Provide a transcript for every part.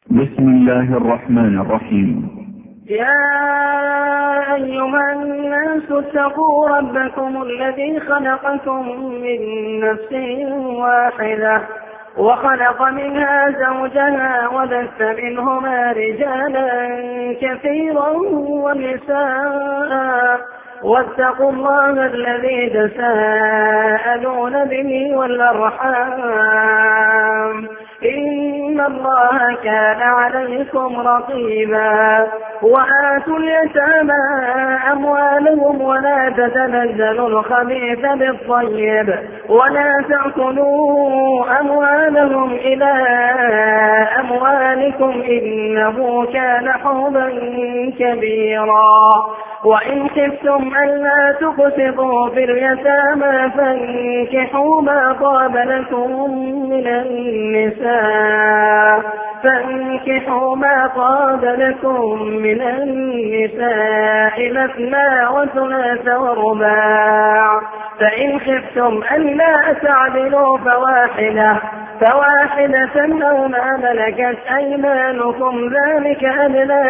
بسم الله الرحمن الرحيم. يا أيها الناس اتقوا ربكم الذي خلقكم من نفس واحدة وخلق منها زوجها وبث منهما رجالا كثيرا ونساء واتقوا الله الذي تساءلون به والأرحام إن الله كان عليكم رقيبا. وآتوا اليتامى أموالهم ولا تتنزلوا الخبيث بالطيب ولا تأكلوا أموالهم إلى أموالكم إنه كان حوبا كبيرا. وإن خفتم ألا تقسطوا في اليتامى فانكحوا ما طاب لكم من النساء مثنى وثلاث ورباع. فإن خفتم ألا تعدلوا فواحدة أو ما ملكت أيمانكم ذلك أدنى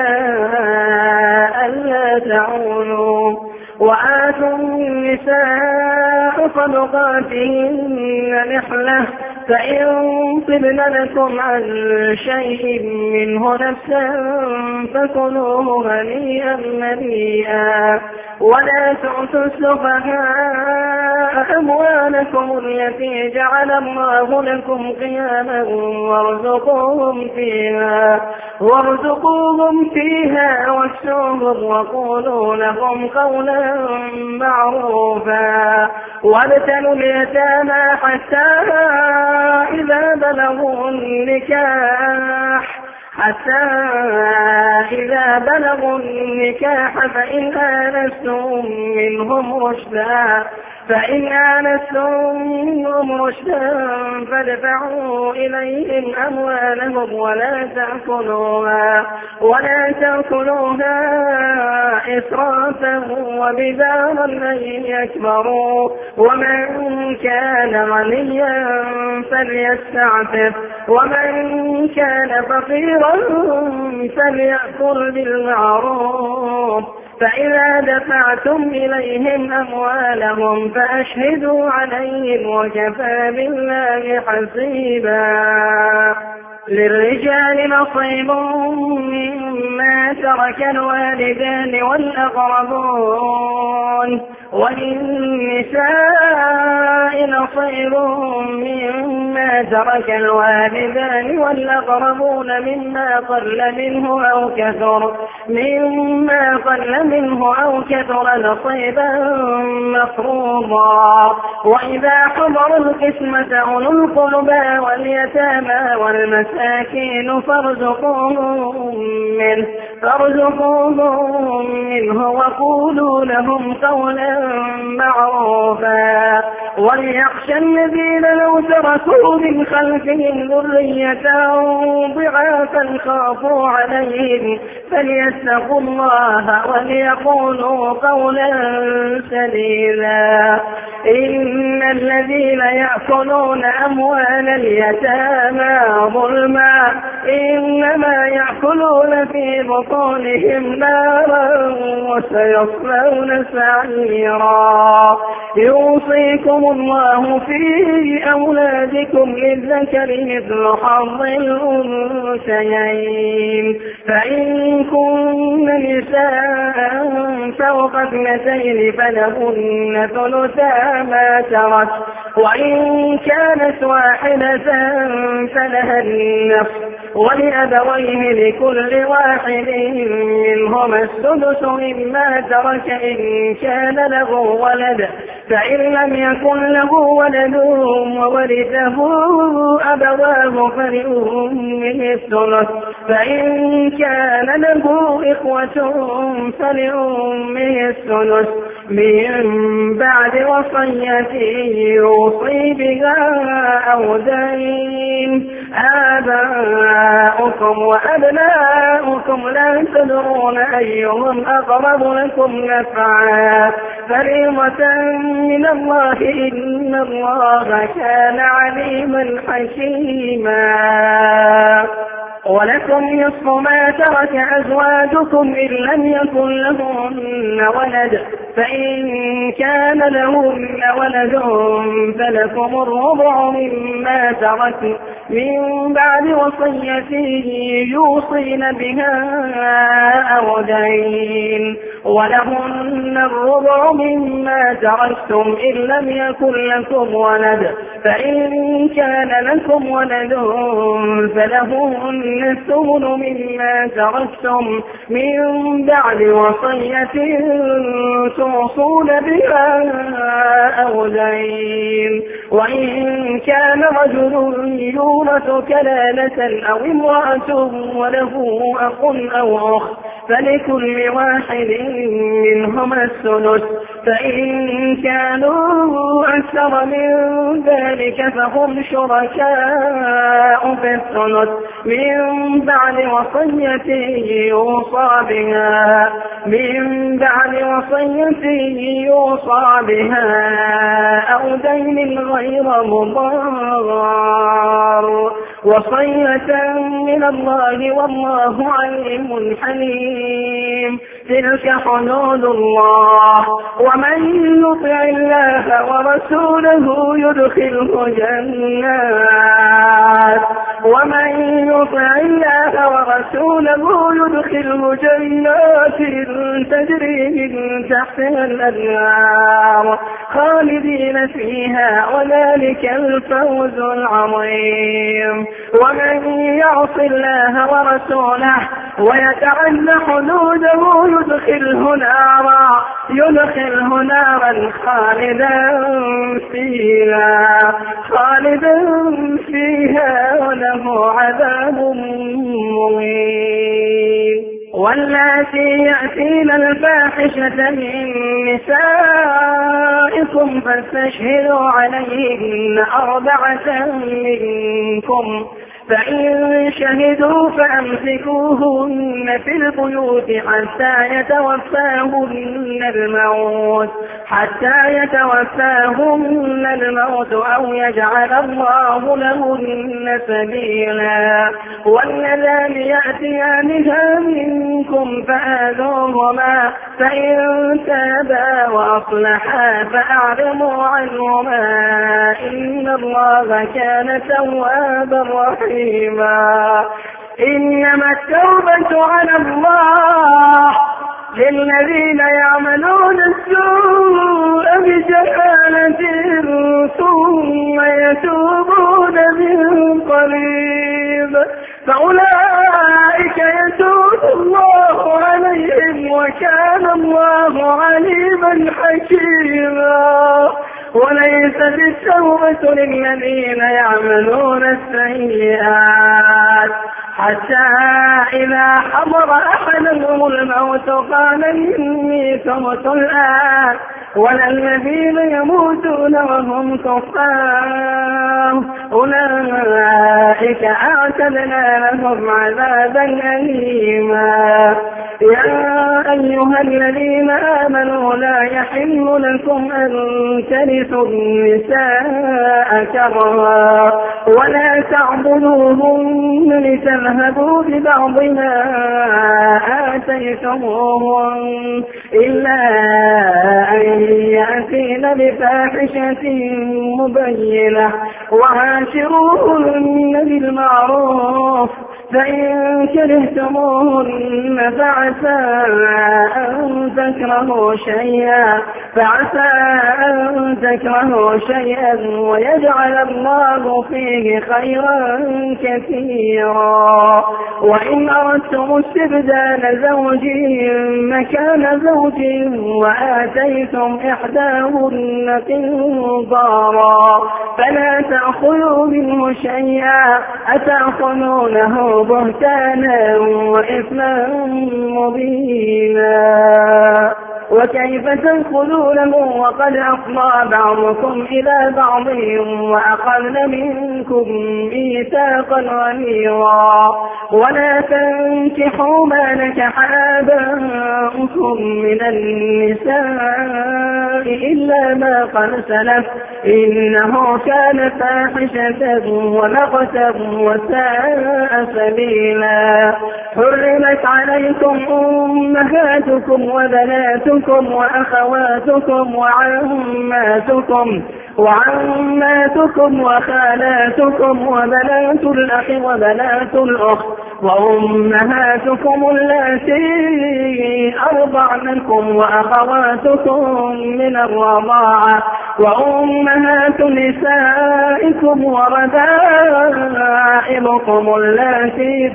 ألا تعولوا. وآتوا النساء صدقاتهن نحلة فإن طبن لكم عن شيء منه نفسا فكلوه هنيئا مريئا. ولا تؤتوا السفهاء أموالكم التي جعل الله لكم قياما وارزقوهم فيها واكسوهم وقولوا لهم قولا معروفا. وابتلوا اليتامى حتى إذا بلغوا النكاح فإن آنستم منهم رشدا فادفعوا إليهم أموالهم ولا تأكلوها إسرافا وبدارا أن يكبروا. ومن كان غنيا فليستعفف ومن كان فقيرا فليأكل بالمعروف. فإذا دفعتم إليهم أموالهم فأشهدوا عليهم وكفى بالله حسيبا. للرجال نصيب مما ترك الوالدان والأقربون وللنساء نصيب مما ترك الوالدان والأقربون مما قل منه أو كثر نصيبا مفروضا. وإذا حضروا القسمة أولو القربى واليتامى والمساكين فارزقوهم منه وقولوا لهم قولا معروفا. وليخشى الذين لو تركوا من خلفهم ذرية ضعافا خافوا عليهم فليتقوا الله وليقولوا قولا سديدا. إن الذين يأكلون أموال اليتامى ظلما إنما يأكلون في بطونهم نارا وسيصلون سعيرا. يوصيكم الله في أولادكم للذكر مثل حظ الأنثيين. فإن كن نساء فوق 2 فلهن ثلثا ما ترك وإن كانت واحدة فلها النصف ولأبويه لكل واحد منهما السدس مما ترك إن كان له ولد. فإن لم يكن له ولد وورثه أبواه فلأمه الثلث. فإن كان له إخوة فلأمه الثلث من بعد وصية يوصي بها أو دين. آباؤكم وأبناؤكم لا تدرون أيهم أقرب لكم نفعا فريضة من الله إن الله كان عليما حكيما. ولكم نصف ما ترك أزواجكم إن لم يكن لهن ولد، فإن كان لهن ولد فلكم الربع مما تركن من بعد وصية يوصين بها أو دين، ولهن الربع مما تركتم إن لم يكن لكم ولد، فإن كان لكم ولد فلهن الثمن مما تركتم من بعد وصية توصون بها أو دين، وإن كان رجل يورث كلالة أو امرأة وله أخ أو أخت فلكل واحد منهما الثلث، فإن كانوا أكثر من ذلك فهم شركاء في الثلث من بعد وصية يوصى بها أو دين غير مضار، وصية من الله والله عليم حليم. تلك حدود الله، ومن يطع الله ورسوله يدخله جنات تجري من تحتها الأنهار خالدين فيها وذلك الفوز العظيم. ومن يعص الله ورسوله ويتعد حدوده يدخله نارا خالدا فيها وله عذاب مهين. واللاتي يأتين الفاحشة من نسائكم فاستشهدوا عليهن 4 منكم، فإن شهدوا فأمسكوهن في البيوت حتى يتوفاهن الموت أو يجعل الله لهن سبيلا. واللذان يأتيانها منكم فآذوهما، فإن تابا وأصلحا فأعرضوا عنهما إن الله كان توابا رحيما. إنما التوبة على الله للذين يعملون السوء بجهالة ثم يتوبون من قريب فأولئك يتوب الله عليهم وكان الله عليما حكيما. وليست التوبة للذين يعملون السيئات حتى إذا حضر أحدهم الموت قال إني تبت الآن، ولا الذين يموتون وهم كفار أولئك أعتدنا لهم عذابا أليما. يا أيها الذين آمنوا لا يحل لكم أن ترثوا النساء كرها ولا تعضلوهن لتذهبوا ببعض ما آتيتموهن إلا أن يأتين بفاحشة مبينة وعاشروهن بالمعروف، فإن كرهتموهن فعسى أن تكرهوا شيئا ويجعل الله فيه خيرا كثيرا. وإن أردتم استبدال زوج مكان زوج وآتيتم إحداهن قنطارا فلا تأخذوا منه شيئا أتأخذونه بهتانا وإثما مبينا. وكيف تأخذونه وقد أفضى بعضكم إلى بعض وأخذن منكم ميثاقا غليظا. ولا تنكحوا ما نكح آباؤكم من النساء إلا ما قد سلف إنه كان فاحشة ومقتا وساء سبيلا. حرمت عليكم أمهاتكم وبناتكم وأخواتكم وعماتكم وخالاتكم وبنات الأخ وبنات الأخت وأمهاتكم اللاتي أرضعنكم وأخواتكم من الرضاعة وأمهات نسائكم وربائبكم اللاتي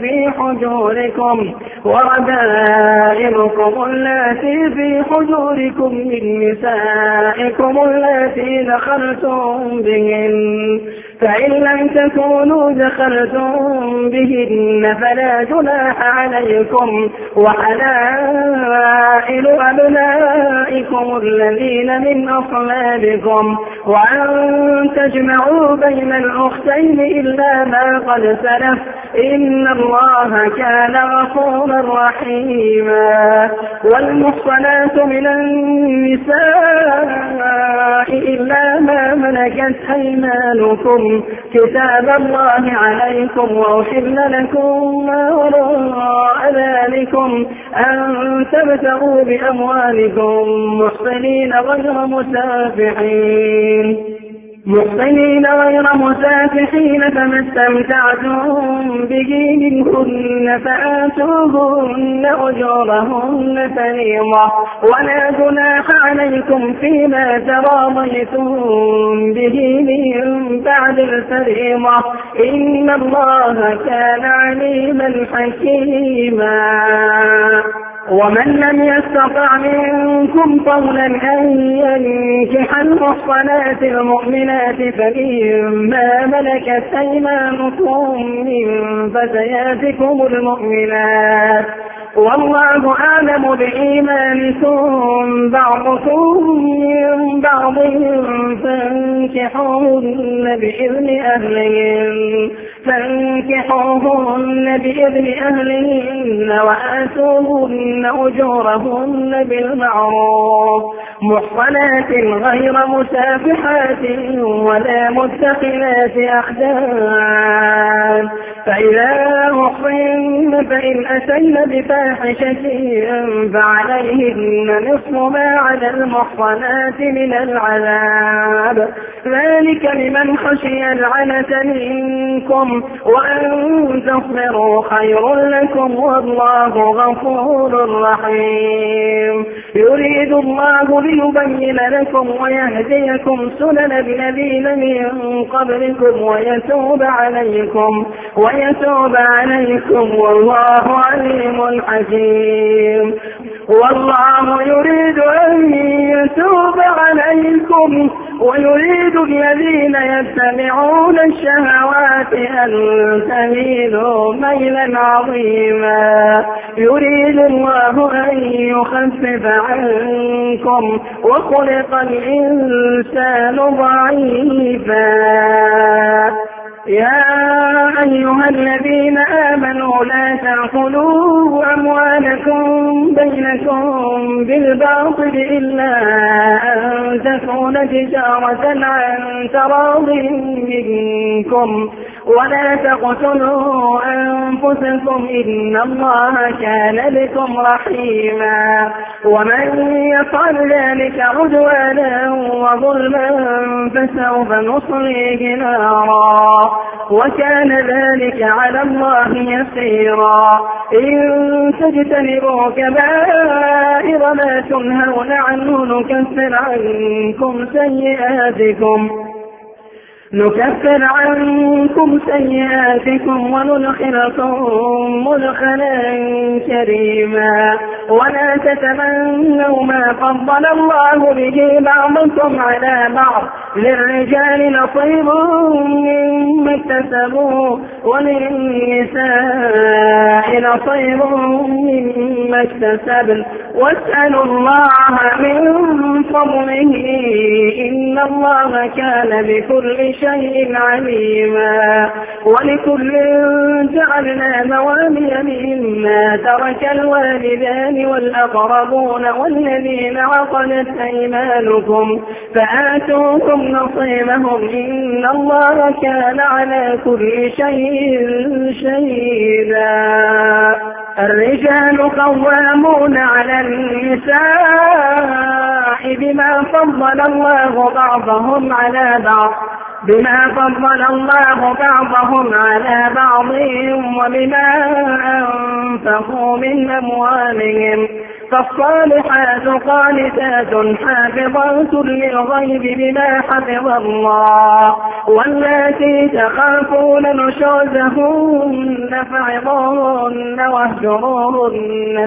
في حجوركم من نسائكم اللاتي دخلتم بهن، فإن لم تكونوا دخلتم بهن فلا جناح عليكم، وحلائل أبنائكم الذين من أصلابكم، وأن تجمعوا بين الأختين إلا ما قد سلف، إن الله كان غفورا رحيما. والمحصنات من النساء إلا ما ملكت أيمانكم كتاب الله عليكم، وأحل لكم ما وراء ذلكم أن تبتغوا بأموالكم محصنين غير مسافحين، فما استمتعتم به منهن فآتوهن أجورهن فريضة، ولا جناح عليكم فيما تراضيتم به من بعد الفريضة، إن الله كان عليما حكيما. ومن لم يستطع منكم طولا أن ينكح المحصنات المؤمنات فمما ملكت أيمانكم من فتياتكم المؤمنات، والله أعلم بإيمانكم بعضكم من بعض، فانكحوهن بإذن أهلهن وآتوهن أجورهن بالمعروف، محصنات غير مسافحات ولا متخذات أخدان، فإذا أحصن فإن أتين بفاحشة فعليهن نصف ما على المحصنات من العذاب، ذلك لمن خشي العنة منكم، وأن تصبروا خير لكم، والله غفور رحيم. يريد الله ليبين لكم ويهديكم سنن الذين من قبلكم ويتوب عليكم والله عليم حكيم. والله يريد أن يتوب عليكم ويريد الذين يتبعون الشهوات أن تميلوا ميلا عظيما. يريد الله أن يخفف عنكم وخلق الإنسان ضعيفا. يا أيها الذين آمنوا لا تأكلوا أموالكم بينكم بالباطل إلا أن تكون تجارة عن تراض منكم، ولا تقتلوا أنفسكم إن الله كان بكم رحيما. ومن يفعل ذلك عدوانا وظلما فسوف نصليه نارا، وكان ذلك على الله يسيرا. إن تجتنبوا كبائر ما تنهون عنه نكفر عنكم سيئاتكم وندخلكم مدخلا كريما. ولا تتمنوا ما فضل الله به بعضكم على بعض، للرجال نصيب مما اكتسبوا وللنساء نصيب مما اكتسبن، واسألوا الله من فضله إن الله كان بكل شيء عليما. ولكل جعلنا موالي مما ترك الوالدان والأقربون والذين عقدت أيمانكم فآتوهم نصيبهم إن الله كان على كل شيء شهيدا. الرجال قوامون على النساء بما فضل الله بعضهم على بعضهم وبما أنفقوا من أموالهم فالصالحات قانتات حافظات للغيب بما حفظ الله واللاتي تخافون نشوزهن فعظوهن واهجروهن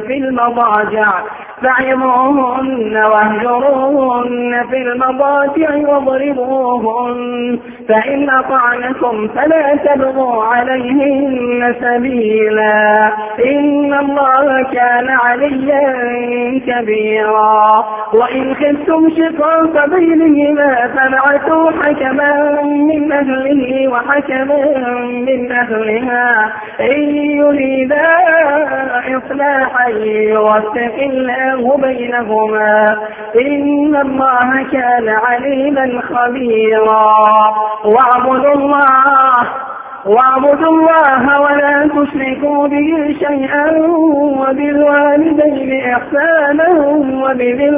في المضاجع واضربوهن فإن أطعنكم فلا تبغوا عليهن سبيلا إن الله كان عليا كبيرا. وإن خفتم شقاق بينهما فابعثوا حكما من أهله وحكما من أهلها إن يريدا إصلاحا يوفق الله بينهما إن الله كان عليما خبيرا. واعبدوا الله ولا تشركوا به شيئا وبالوالدين إحسانا وبذي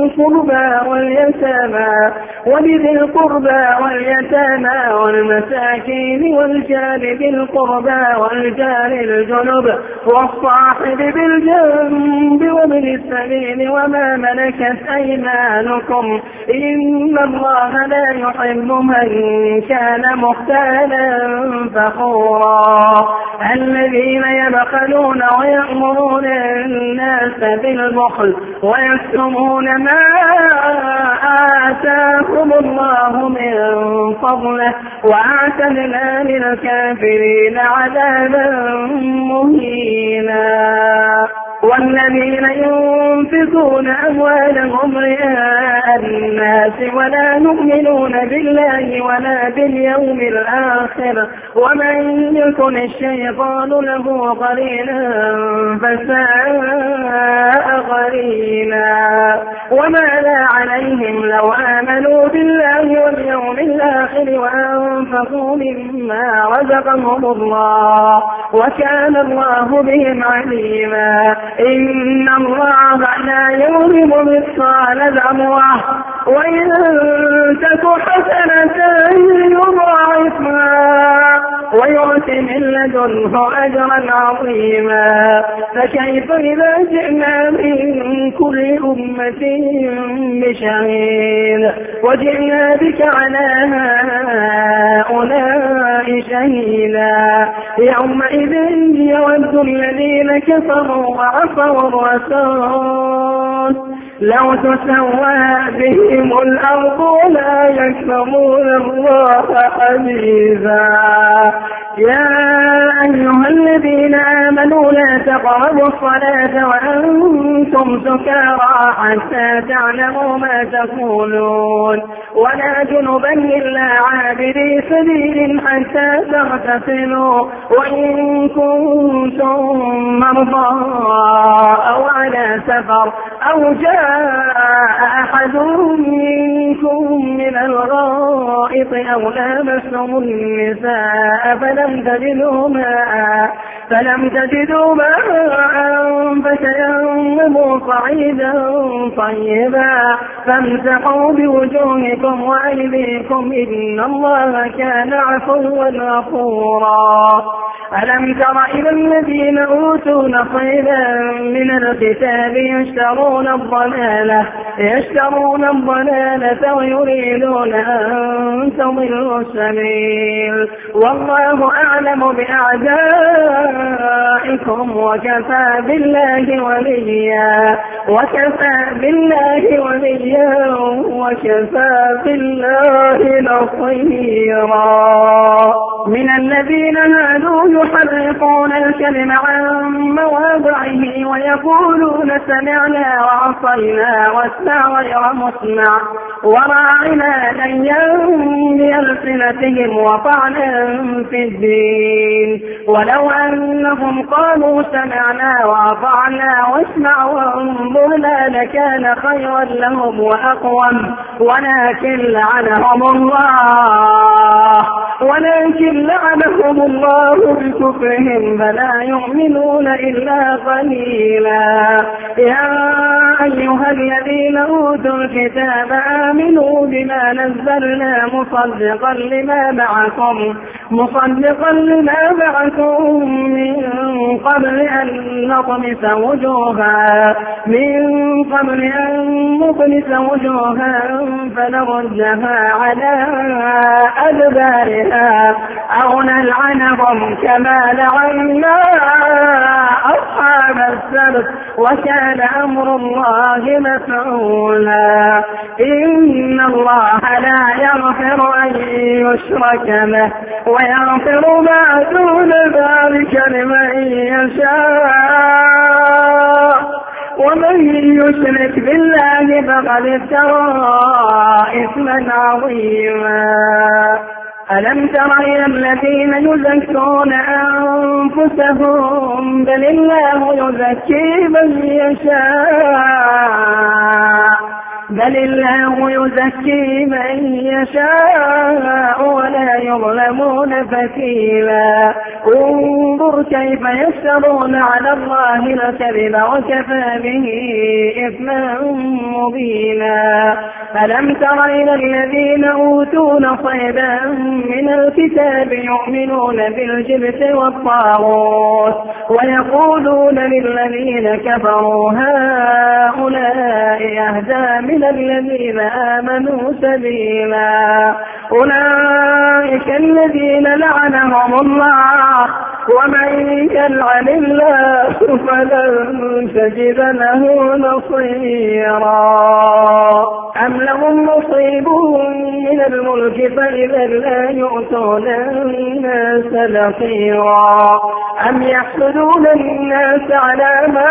القربى واليتامى والمساكين والجار ذي القربى والجار الجنب والصاحب بالجنب وابن السبيل وما ملكت أيمانكم إن الله لا يحب من كان مختالا فخورا. الذين يبخلون ويأمرون الناس بالبخل ويكتمون ما آتاهم الله من فضله وأعتدنا للكافرين عذابا مهينا. والذين ينفقون أموالهم رئاء الناس ولا يؤمنون بالله ولا باليوم الآخر ومن يكن الشيطان له قرينا فساء قرينا. وما لا عليهم لو آمنوا بالله واليوم الآخر وأنفقوا مما رزقهم الله وكان الله بهم عليما. إن الله لا يظلم مثقال ذرة وإن تك حسنة يضاعفها ويؤت من لدنه أجرا عظيما. فكيف إذا جئنا من كل أمة بشهيد وجئنا بك على هؤلاء شهيدا يومئذ يود الذين كفروا وعصوا الرسول لو تسوى بهم الأرض ولا يكتمون الله حديثا. يا أيها الذين آمنوا لا تقربوا الصلاة وأنتم سكارى حتى تعلموا ما تقولون ولا جنبا إلا عابري سبيل حتى تغتسلوا وإن كنتم مرضى أو على سفر أو جاء أحد منكم من الغائط أو لامستم النساء فلم تجدوا ماء فتيمموا صعيدا طيبا فامسحوا بوجوهكم وأيديكم إن الله كان عفوا غفورا. ألم تر إلى الذين أوتوا نصيبا من الكتاب يشترون الضلالة ويريدون أن تضلوا السبيل والله أعلم بأعدائكم وكفى بالله وليا وكفى بالله نصيرا. من الذين هادوا يحرفون الكلم عن مواضعه ويقولون سمعنا وعصينا واسمع غير مسمع وراعنا ليا بألسنتهم وطعنا في الدين ولو أنهم قالوا سمعنا وأطعنا واسمع وانظرنا لكان خيرا لهم وأقوم ولكن لعنهم الله بكفرهم فلا يؤمنون إلا قليلا. يا أيها الذين أوتوا الكتاب آمنوا بما نزلنا مصدقا لما معكم من قبل أن نطمس وجوها فنردها على أدبارها أو نلعنهم كما لعنا أصحاب السبت وكان أمر الله مفعولا. إن الله لا يغفر أن يشرك به ويغفر ما دون ذلك لمن يشاء ومن يشرك بالله فقد افترى إثما عظيما. ألم تر إلى الذين يزكون أنفسهم بل الله يزكي من يشاء ولا يظلمون فتيلا. انظر كيف يفترون على الله الكذب وكفى به إثما مبينا. ألم تر إلى الذين أوتوا نصيبا من الكتاب يؤمنون بالجبت والطاغوت ويقولون للذين كفروا هؤلاء أهدى من الذين آمنوا سبيلا. أولئك الذين لعنهم الله ومن يلعن الله فلن تجد له نصيرا. أم لهم نصيب من الملك فإذا لا يؤتون الناس نصيرا. أم يحسدون الناس على ما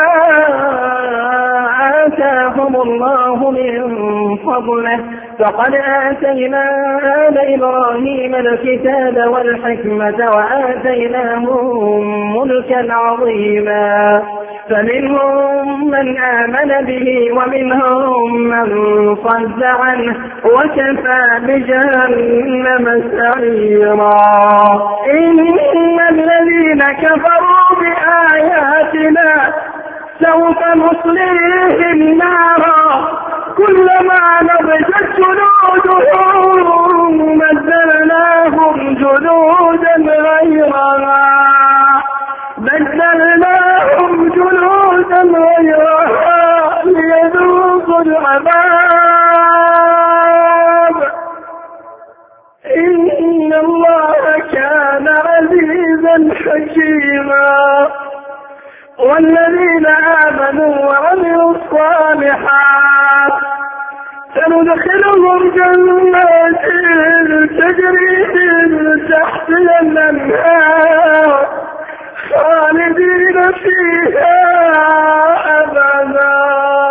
آتاهم الله من فضله فقد آتينا آل إبراهيم الكتاب والحكمة وآتيناهم ملكا عظيما. فمنهم من آمن به ومنهم من صد عنه وكفى بجهنم سعيرا. إن الذين كفروا بآياتنا سوف نصليهم نارا كلما نضجت جلودهم بدلناهم جلودا غيرها ليذوقوا العذاب إن الله كان عزيزا حكيما. والذين آمنوا وعملوا الصالحات سندخلهم جنات تجري من تحتها الأنهار خالدين فيها أبدا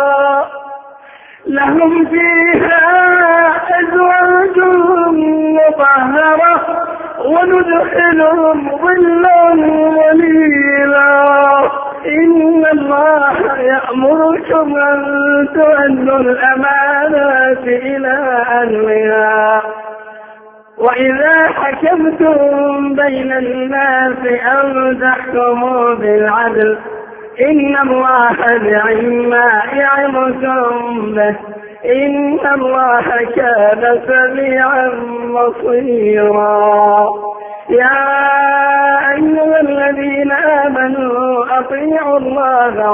لهم فيها أزواج مطهرة وندخلهم ظلا ظليلا. إن الله يأمركم أن تؤدوا الأمانات إلى أهلها وإذا حكمتم بين الناس أن تحكموا بالعدل إن الله نعم يعظكم به إن الله كان سميعا بصيرا. يا أيها الذين آمنوا أطيعوا الله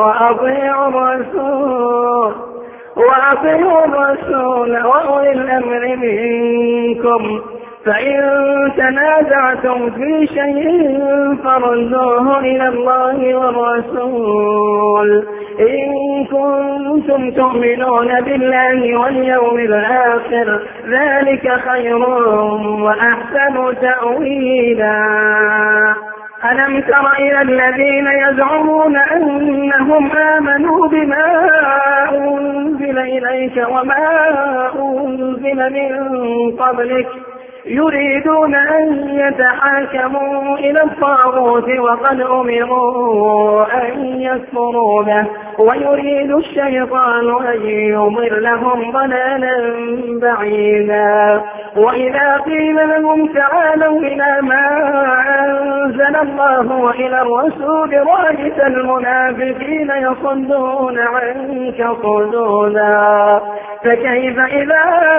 وأطيعوا الرسول وأولي الأمر منكم فإن تنازعتم في شيء فردوه إلى الله والرسول إن كنتم تؤمنون بالله واليوم الآخر ذلك خير وأحسن تأويلا. ألم تر إلى الذين يزعمون أنهم إنهم آمنوا بما أنزل إليك وما أنزل من قبلك يريدون أن يتحاكموا إلى الطاغوت وقد أمروا أن يكفروا به ويريد الشيطان أن يضلهم ضلالا بعيدا. وإذا قيل لهم تعالوا إلى ما أنزل الله وإلى الرسول رأيت المنافقين يصدون عنك صدودا. فكيف إذا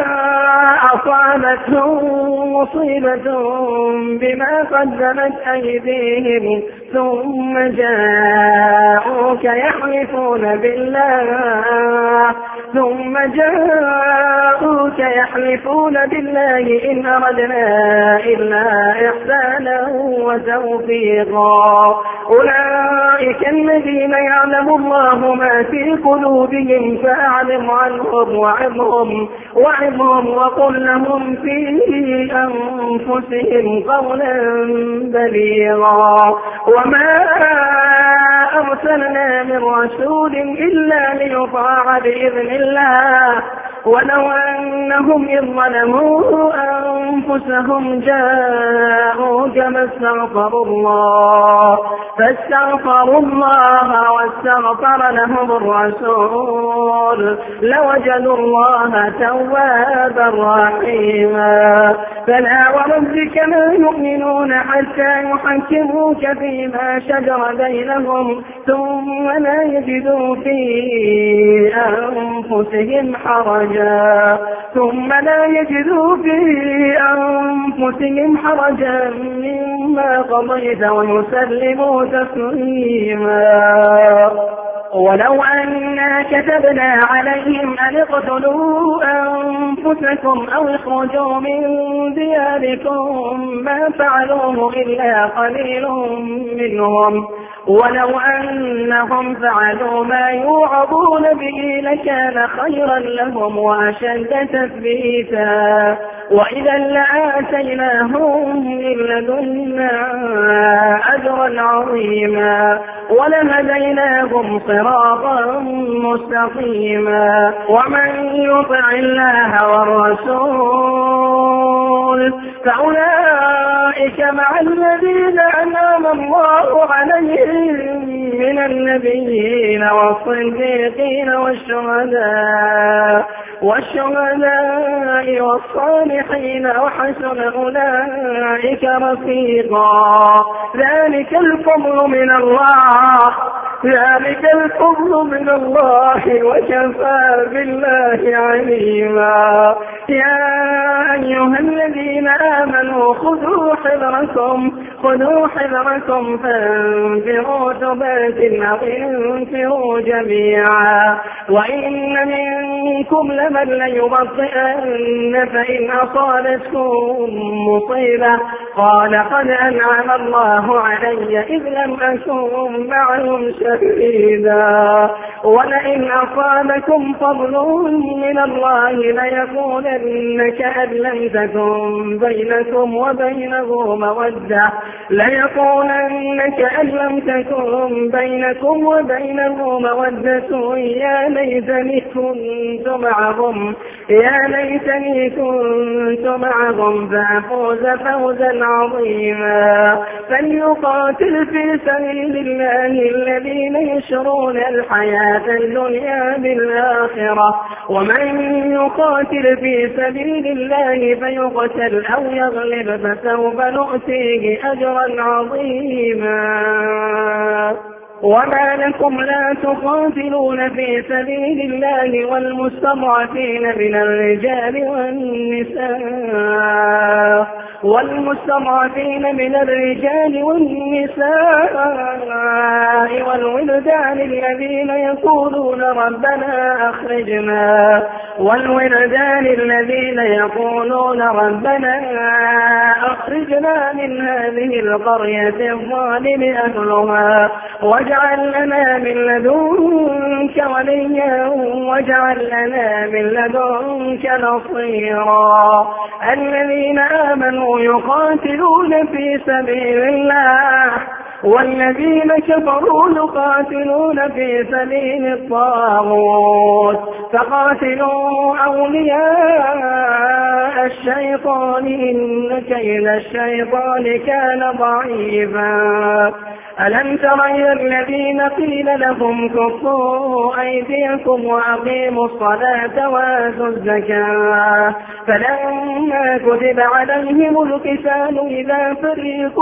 أصابتهم مصيبة بما قدمت أيديهم ثم جاءوك يحلفون بالله إن أردنا إلا إحسانا وتوفيقا. أولئك الذين يعلم الله ما في قلوبهم فأعلم عنهم وعظهم وقل لهم في أنفسهم قولا بليغا. وما أرسلنا من رسول إلا ليطاع بإذن الله ولو أنهم إذ ظلموا أنفسهم جاءوك فاستغفروا الله واستغفر لهم الرسول لوجدوا الله توابا رحيما. فلا وربك لا يؤمنون حتى يحكموك فيما شجر بينهم ثم لا يجدوا في أنفسهم حرجا مما قضيت ويسلموا تسليما. ولو أنا كتبنا عليهم أن اقتلوا أنفسكم أو اخرجوا من دياركم ما فعلوه إلا قليل منهم ولو أنهم فعلوا ما يوعظون به لكان خيرا لهم وأشد تثبيتا وإذا لآتيناهم من لدنا أجرا عظيما ولهديناهم صراطا مستقيما. ومن يطع الله والرسول فأولئك مع الذين أنعم الله عليهم من النبيين والصديقين والشهداء والصالحين وحسن أولئك رفيقا. ذلك الفضل من الله وكفى بالله عليما. يا أيها الذين آمنوا خذوا حذركم فانفروا ثبات أو انفروا جميعا. وإن منكم لمن ليبطئن فإن أصابتكم مصيبة قال قد أنعم الله علي إذ لم أكن معهم شهيدا ولئن أصابكم فضل من الله ليقولن كأن لم تكن بينكم وبينه مودة يا ليتني كنت معهم فأفوز فوزا عظيما. فليقاتل في سبيل الله الذين يشرون الحياة الدنيا بالآخرة ومن يقاتل في سبيل الله فيقتل أو يغلب فسوف نؤتيه أجرا عظيما. وما لكم لا تقاتلون في سبيل الله والمستضعفين من الرجال والنساء والولدان الذين يقولون ربنا أخرجنا من هذه القرية الظالم أهلها واجعل لنا من لدنك وليا واجعل لنا من لدنك نصيرا. الذين آمنوا يقاتلون في سبيل الله والذين كفروا يقاتلون في سبيل الطاغوت فقاتلوا أولياء الشيطان إن كيد الشيطان كان ضعيفا ألم تر إلى الذين قيل لهم كفوا أيديكم وأقيموا الصلاة وآتوا الزكاة فلما كتب عليهم القتال إذا فريق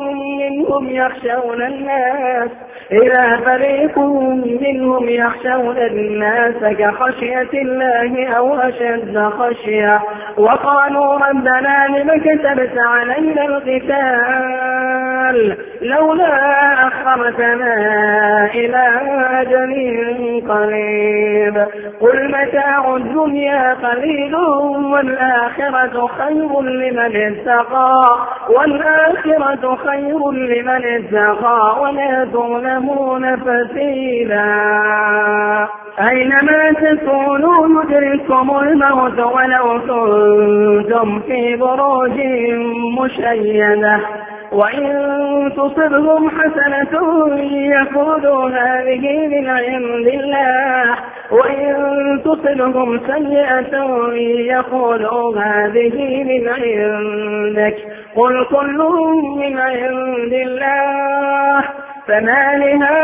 منهم يخشون الناس كخشية الله أو أشد خشية وقالوا ربنا لم كتبت علينا القتال لولا أخرتنا إلى أجل قريب قل متاع الدنيا قليل والآخرة خير لمن اتقى ولا تظلمون فتيلا أينما تكونوا يدرككم الموت ولو كنتم في بروج مشيدة وإن تصبهم حسنة يقولوا هذه من عند الله وإن تصبهم سيئة يقولوا هذه من عندك قل كل من عند الله فما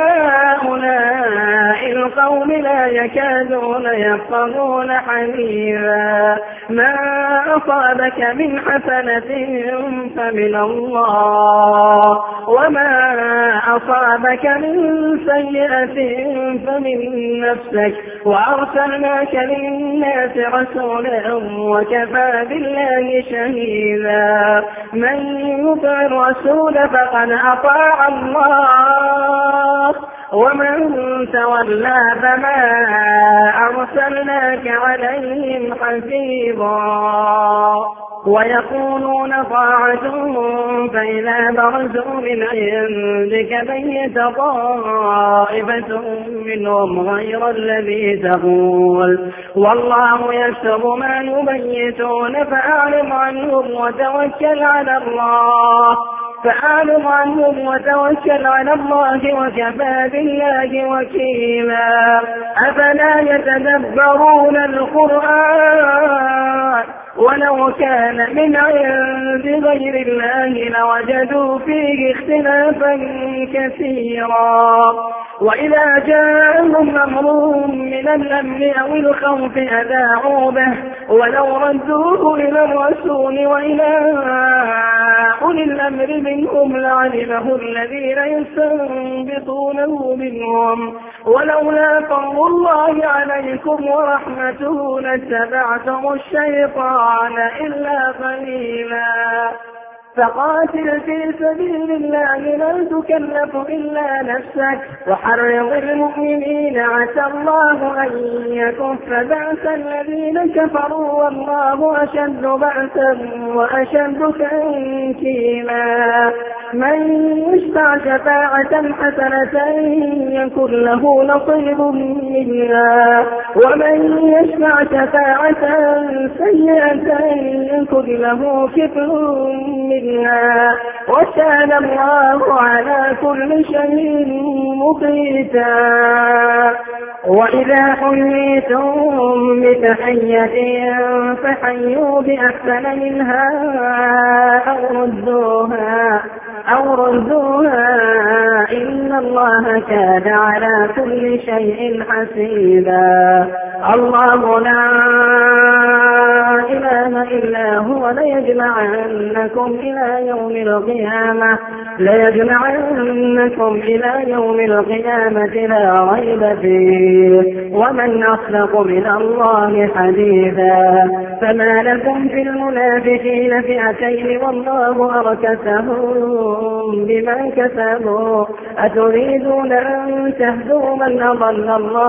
لهؤلاء القوم لا يكادون يفقهون حديثا ما أصابك من حسنة فمن الله وما أصابك من سيئة فمن نفسك وأرسلناك للناس رسولا وكفى بالله شهيدا من يطع الرسول فقد أطاع الله ومن تولى فما أرسلناك عليهم حفيظا ويقولون طاعة فإذا برزوا من عندك بيت طائفة منهم غير الذي تقول والله يكتب ما يبيتون فأعرض عنهم وتوكل على الله وكفى بالله وكيلا أفلا يتدبرون القرآن ولو كان من عند غير الله لوجدوا فيه اختلافا كثيرا وإذا جاءهم أمر من الأمن أو الخوف أذاعوا به ولو ردوه إلى الرسول وإلى أولي الأمر منهم لعلمه الذين يستنبطونه منهم ولولا فضل الله عليكم ورحمته لاتبعتم الشيطان إلا قليلا فقاتل في سبيل الله لا تكلف إلا نفسك وحرض المؤمنين عسى الله أن يكف بأس الذين كفروا والله أشد بأسا وأشد تنكيلا من يشفع شفاعة حسنة يكن له نصيب منها ومن يشفع شفاعة سيئة يكن له كفل منها وكان الله على كل شيء مقيتا وإذا حييتم بتحية فحيوا بأحسن منها أو ردوها إن الله كان على كل شيء حسيبا الله لا إله إلا هو ليجمعنكم إلى يوم القيامة لا ريب فيه ومن أصدق من الله حديثا فما لكم في المنافقين فئتين والله أركسهم بما كسبوا أتريدون أن تهدوا من أضل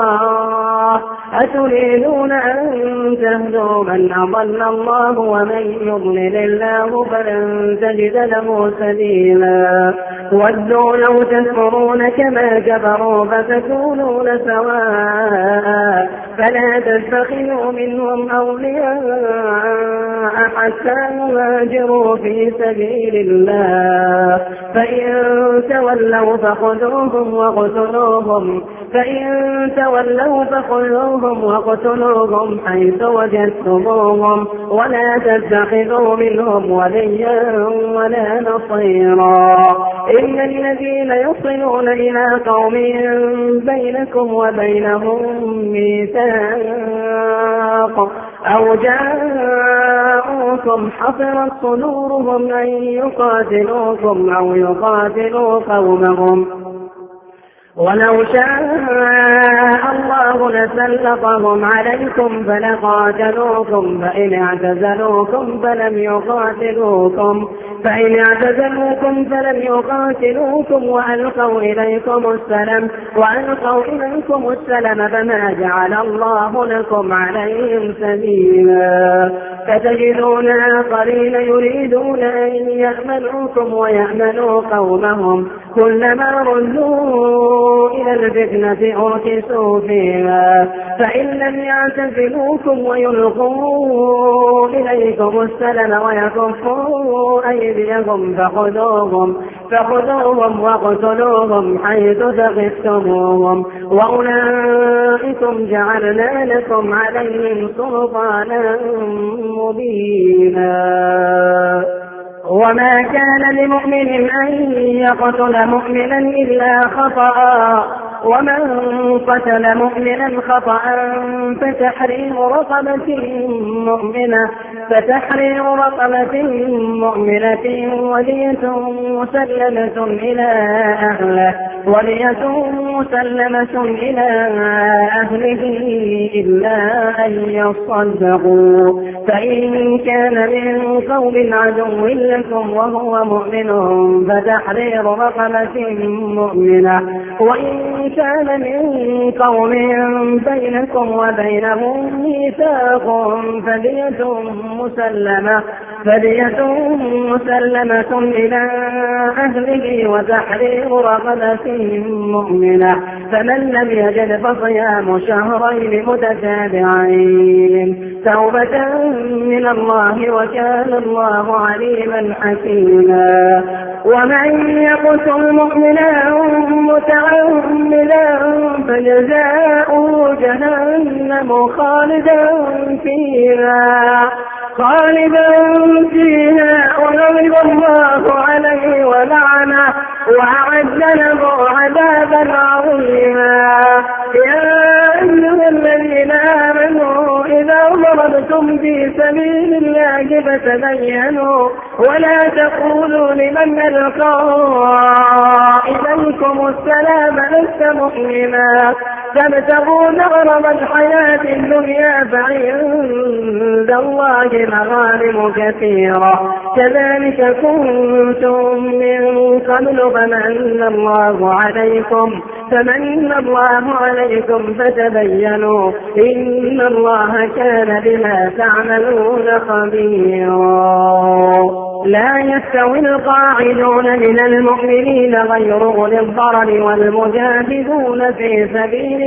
الله ومن يضلل الله فلن تجد له سبيلا ودوا لو تكفرون كما كفروا فتكونون سواء فلا تتخذوا منهم أولياء حتى يهاجروا في سبيل الله فإن تولوا فخذوهم وقتلوهم حيث وجدتموهم ولا تتخذوا منهم وليا ولا نصيرا إن الذين يصلون إلى قوم بينكم وبينهم ميثاق أو جاءوكم حصرت صدورهم أن يقاتلوكم أو يقاتلوا قومهم ولو شاء الله لسلطهم عليكم فلقاتلوكم فإن اعتزلوكم فلم يقاتلوكم وألقوا إليكم السلم فما جعل الله لكم عليهم سبيلا فتجدون آخرين يريدون أن يأمنوكم ويأمنوا قومهم كلما ردوا إلى الفتنة أركسوا فيها فإن لم يعتزلوكم ويلقوا إليكم السلم ويكفوا أيديهم فخذوهم واقتلوهم حيث ثقفتموهم وأولئكم جعلنا لكم عليهم سلطانا مبينا وما كان لمؤمن أن يقتل مؤمنا إلا خطأ ومن قتل مؤمنا خطأ فتحرير رقبة مؤمنة ودية مسلمة إلى أهله إلا أن يصدقوا فإن كان من قوم عدو لكم وهو مؤمن فتحرير رقبة مؤمنة وإن كان من قوم بينكم وبينهم ميثاق فدية مسلمة إلى أهله وتحرير رقبة مؤمنة فمن لم يجد فصيام شهرين متتابعين توبة من الله وكان الله عليما حكيما ومن يقتل مؤمنا متعمدا فجزاؤه جهنم خالدا فيها وغضب الله عليه ولعنه وأعد له عذابا عظيما يا أيها الذين آمنوا إذا ضربتم في سبيل الله فتبينوا ولا تقولوا لمن ألقى إليكم السلام لست مؤمنا تبتغون عرض الحياة الدنيا فعند الله مغانم كثيرة كذلك كنتم من قبل فمن الله عليكم فتبينوا إن الله كان بما تعملون خبيرا لا يستوي القاعدون من المؤمنين غير أولي الضرر والمجاهدون في سبيل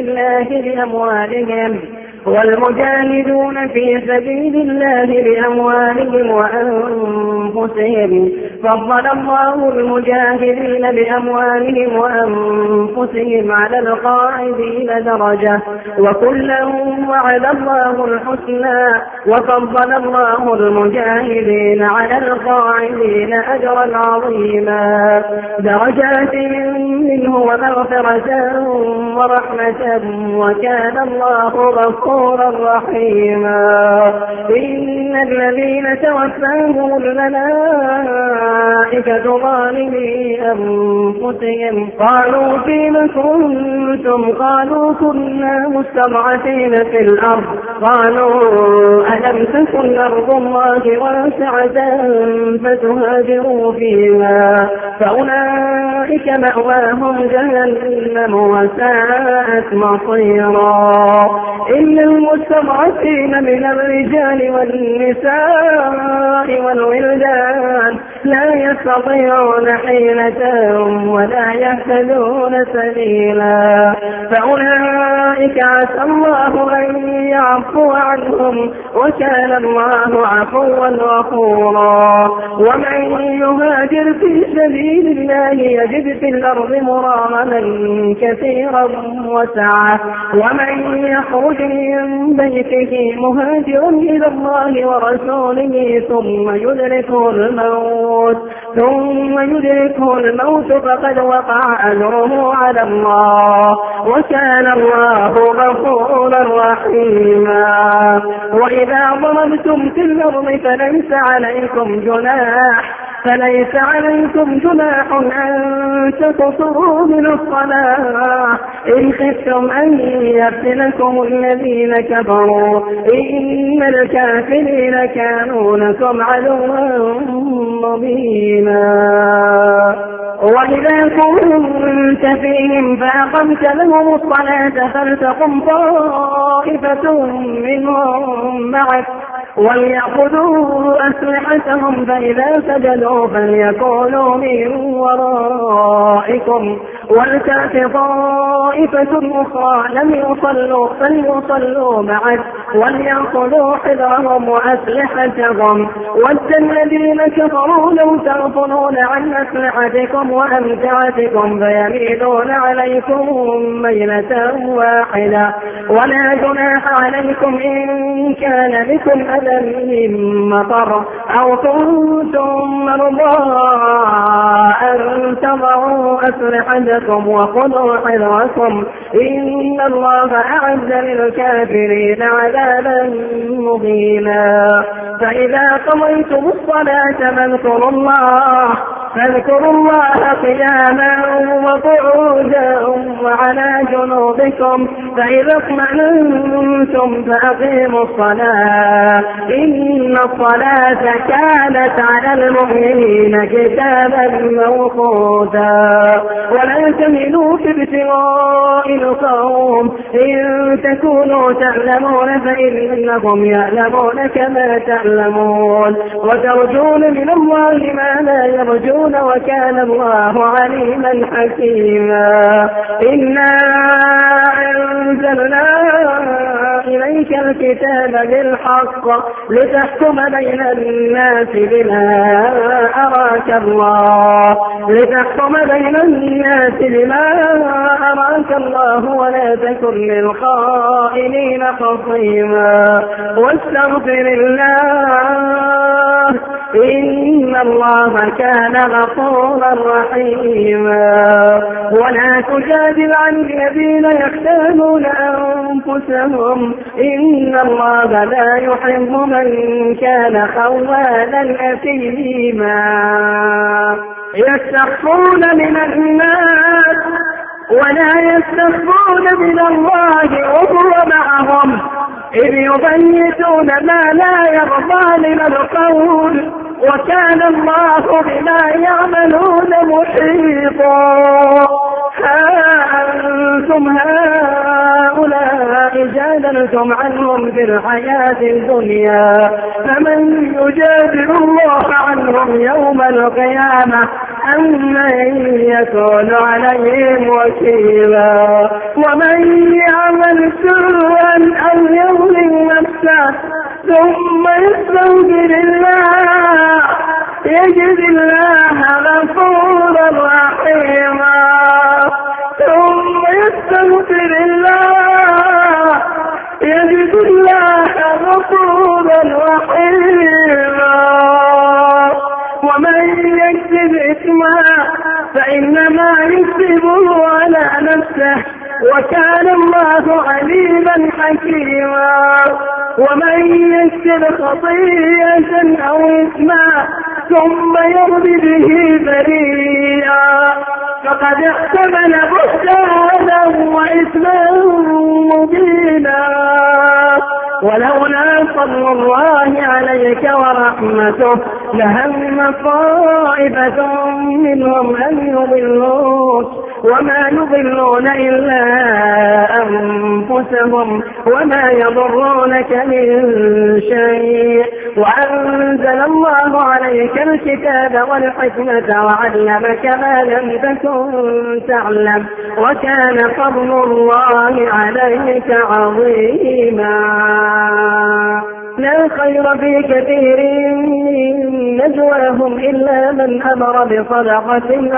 الله بأموالهم فضل الله المجاهدين بأموالهم وأنفسهم على القاعدين درجة وكلا وعد الله الحسنى وفضل الله المجاهدين على القاعدين أجرا عظيما درجات منه ومغفرة ورحمة وكان الله غفورا رحيما إن الذين توفاهم الملائكة ظالمي أنفسهم قالوا فيم كنتم قالوا كنا مستضعفين في الأرض قالوا ألم تكن أرض الله واسعة فتهاجروا فيها فأولئك مأواهم جهنم وساءت مصيرا إن المستضعفين من الرجال والنساء والولدان لا يستطيعون حيلة ولا يهتدون سبيلا فأولئك عسى الله أن يعفو عنهم وكان الله عفوا غفورا ومن يهاجر في سبيل الله يجد في الأرض مراغما كثيرا وسعة ومن يخرج من بيته مهاجرا إلى الله ورسوله ثم يدركه الموت فقد وقع أجره على الله وكان الله غفورا رحيما وإذا ضربتم في الأرض فليس عليكم جناح أن تقصروا من الصلاة إن خفتم أن يفتنكم الذين كفروا إن الكافرين كانوا لكم عدوا مبينا وإذا كنت فيهم فأقمت لهم الصلاة فلتقم طائفة منهم معك وليأخذوا أسلحتهم فإذا سجدوا فليكونوا من ورائكم ولتأت طائفة أخرى لم يصلوا فليصلوا معك وليأخذوا حذرهم وأسلحتهم ود الذين كفروا لو تغفلون عن أسلحتكم وأمتعتكم فيميلون عليكم ميلة واحدة ولا جناح عليكم إن كان بكم أذى من مطر أو كنتم مرضى أن تضعوا أسلحتكم وخذوا حذركم إن الله أعد للكافرين عذابا مهينا فإذا قضيتم الصلاة فاذكروا الله قياما وقعودا وعلى جنوبكم فإذا اطمأننتم فأقيموا الصلاة إن الصلاة كانت على المؤمنين كتابا موقوتا ولا تهنوا في ابتغاء القوم إن تكونوا تعلمون فإنهم يعلمون كما تعلمون وترجون من الله ما لا يرجون وكان الله عليما حكيما إنا أنزلنا إليك الكتاب بالحق لتحكم بين الناس بما أراك الله ولا تكن للخائنين خصيما واستغفر الله إن الله كان غفورا رحيما ولا تجادل عن الذين يختانون أنفسهم إن الله لا يحب من كان خوانا أثيما يستخفون من الناس ولا يستخفون من الله وهو معهم إذ يبيتون ما لا يرضى من القول وكان الله بما يعملون محيطا أنتم هؤلاء جادلتم عنهم في الحياة الدنيا فمن يجادل الله عنهم يوم القيامة أمن يكون عليهم وكيلا ومن يعمل سوءا أو يظلم نفسه ثم يستغفر الله يجد الله غفورا رحيما ومن يكسب إثما فإنما يكسبه على نفسه وكان الله عليما حكيما ومن يكسب خطيئة أو إثما ثم يرمي به بريئا فقد احتمل بهتانا وإثما مبينا ولولا فضل الله عليك ورحمته لهم طائفة منهم أن يضلوك وما يضلون إلا أنفسهم وما يضرونك من شيء وأنزل الله عليك الكتاب والحكمة وعلمك ما لم تكن تعلم وكان فضل الله عليك عظيما. لا خير في كثير من نجواهم إلا من أمر بصدقة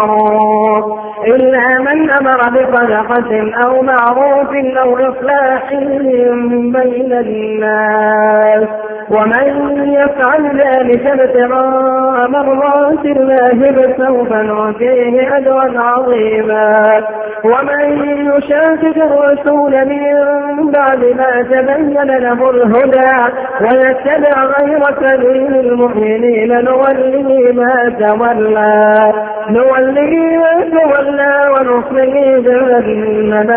أو معروف أو إصلاح بين الناس، ومن يفعل ذلك ابتغاء مرضات الله فسوف نؤتيه أجرا عظيما. ومن يشاقق الرسول من بعد ما تبين له الهدى ويتبع غير سبيل المؤمنين نوله ما تولى ونصله جهنم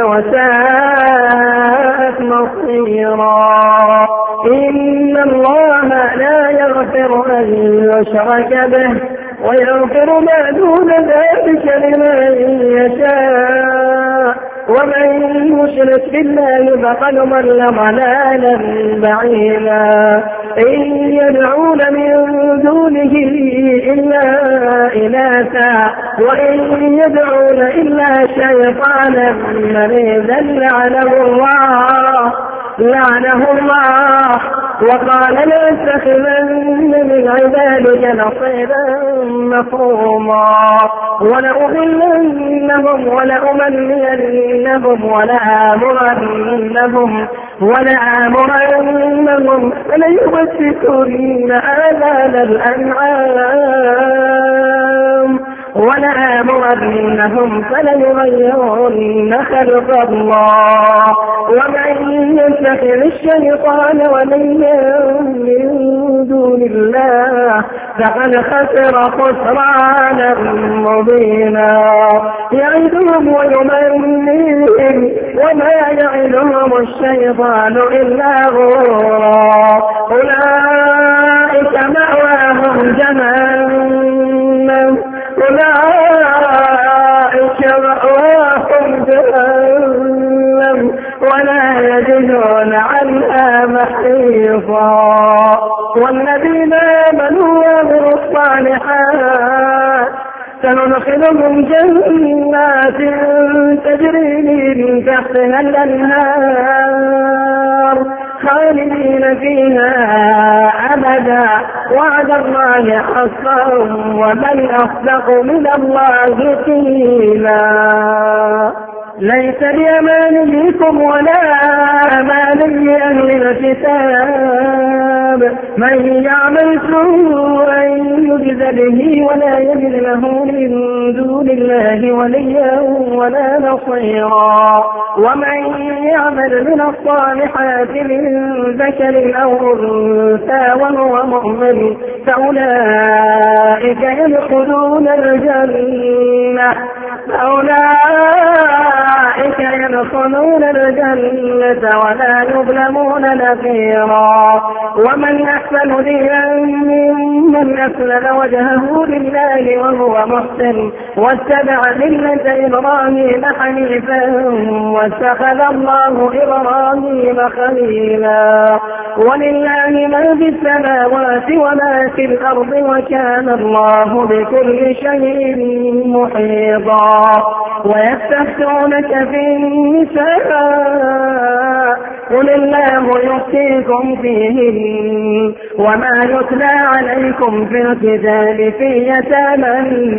وساءت مصيرا. إن الله لا يغفر أن يشرك به ويغفر ما دون ذلك لمن يشاء، ومن يشرك بالله فقد ضل ضلالا بعيدا. إن يدعون من دونه إلا إناثا وإن يدعون إلا شيطانا مريدا لعنه الله وقال لأتخذن من عبادك نصيبا مفروما. ولأضلنهم ولأمنينهم ولآمرنهم فليبتكن آذان الأنعام ولآمرنهم فليغيرن خلق الله. ومن يتخذ الشيطان وليا من دون الله فقد خسر خسرانا مبينا. يعدهم ويمنيهم وما يعدهم الشيطان إلا غرورا. أولئك مأواهم جهنم ولا يجدون عنها محيصا. والذين آمنوا وعملوا الصالحات سندخلهم جنات تجري من تحتها الأنهار خالدين فيها أبدا وعد الله حقا ومن أصدق من الله قيلا. ليس بأمانيكم ولا أماني أهل الكتاب من يعمل سوءا يجز به ولا يجد له من دون الله وليا ولا نصيرا. ومن يعمل من الصالحات من ذكر أو أنثى وهو مؤمن فأولئك يدخلون الجنة ولا يظلمون نقيرا. ومن أحسن دينا ممن أسلم وجهه لله وهو محسن واتبع ملة إبراهيم حنيفا واتخذ الله إبراهيم خليلا. ولله ما في السماوات وما في الأرض وكان الله بكل شيء محيطا. ويستفتونك في النساء قل الله يفتيكم فيهن وما يتلى عليكم في الكتاب في يتامى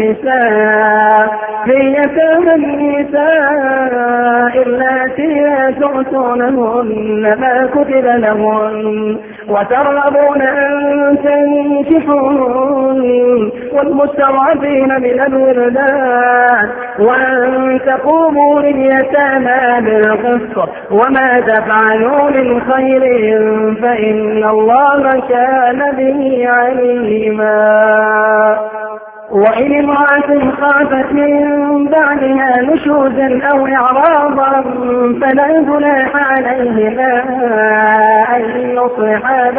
النساء اللاتي لا تؤتونهن ما كتب لهن وترغبون أن تنكحوهن والمستضعفين من الولدان وأن تقوموا لليتامى بالقسط وما تفعلوا من خير فإن الله كان به عليما. وإن امرأة خافت من بعدها نشوزا أو إعراضا فلا جناح عليهما أن يصلحا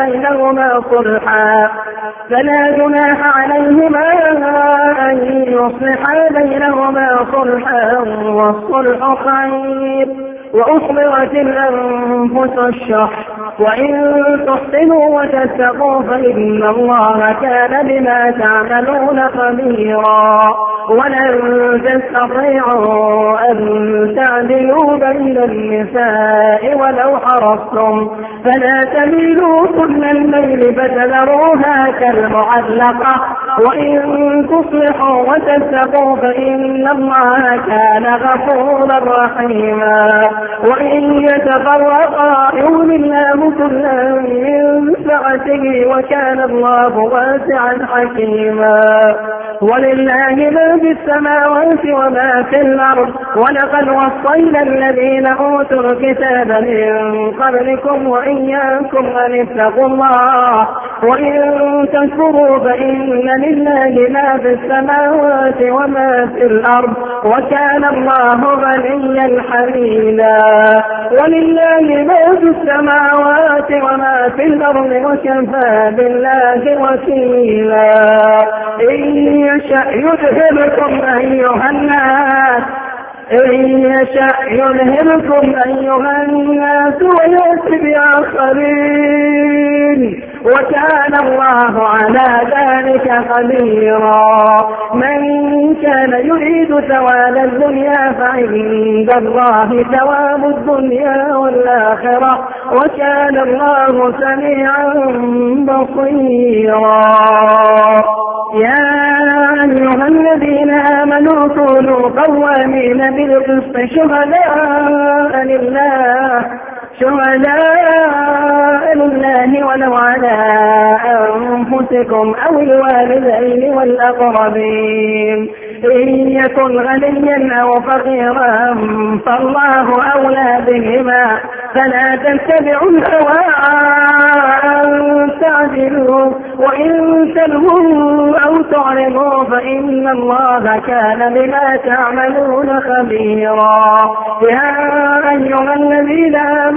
بينهما صلحا والصلح خير وأحضرت الأنفس الشح وإن تحسنوا وتتقوا فإن الله كان بما تعملون خبيرا. ولن تستطيعوا أن تعدلوا بين النساء ولو حرصتم فلا تميلوا كل الميل فتذروها كالمعلقة وإن تصلحوا وتتقوا فإن الله كان غفورا رحيما. وإن يتفرقا يغني الله كلا من سعته وكان الله واسعا حكيما. ولله ما في السماوات وما في الأرض ولقد وصينا الذين أوتوا الكتاب من قبلكم وإياكم أن اتقوا الله وإن تكفروا فإن لله ما في السماوات وما في الأرض وكان الله غنيا حميدا. ولله ما في السماوات وما في الأرض وكفى بالله وكيلا. إن يشأ يذهبكم أيها الناس ويأتي بآخرين وكان الله على ذلك قديرا. من كان يريد ثواب الدنيا فعند الله ثواب الدنيا والآخرة وكان الله سميعا بصيرا. يا أيها الذين آمنوا كونوا قوامين بالقسط شهداء لله ولو على أنفسكم أو الوالدين والأقربين إن يكن غنيا أو فقيرا فالله أولى بهما فلا تتبعوا الهوى أن تعدلوا وإن تلووا أو تعرضوا فإن الله كان بما تعملون خبيرا. يا أيها الذين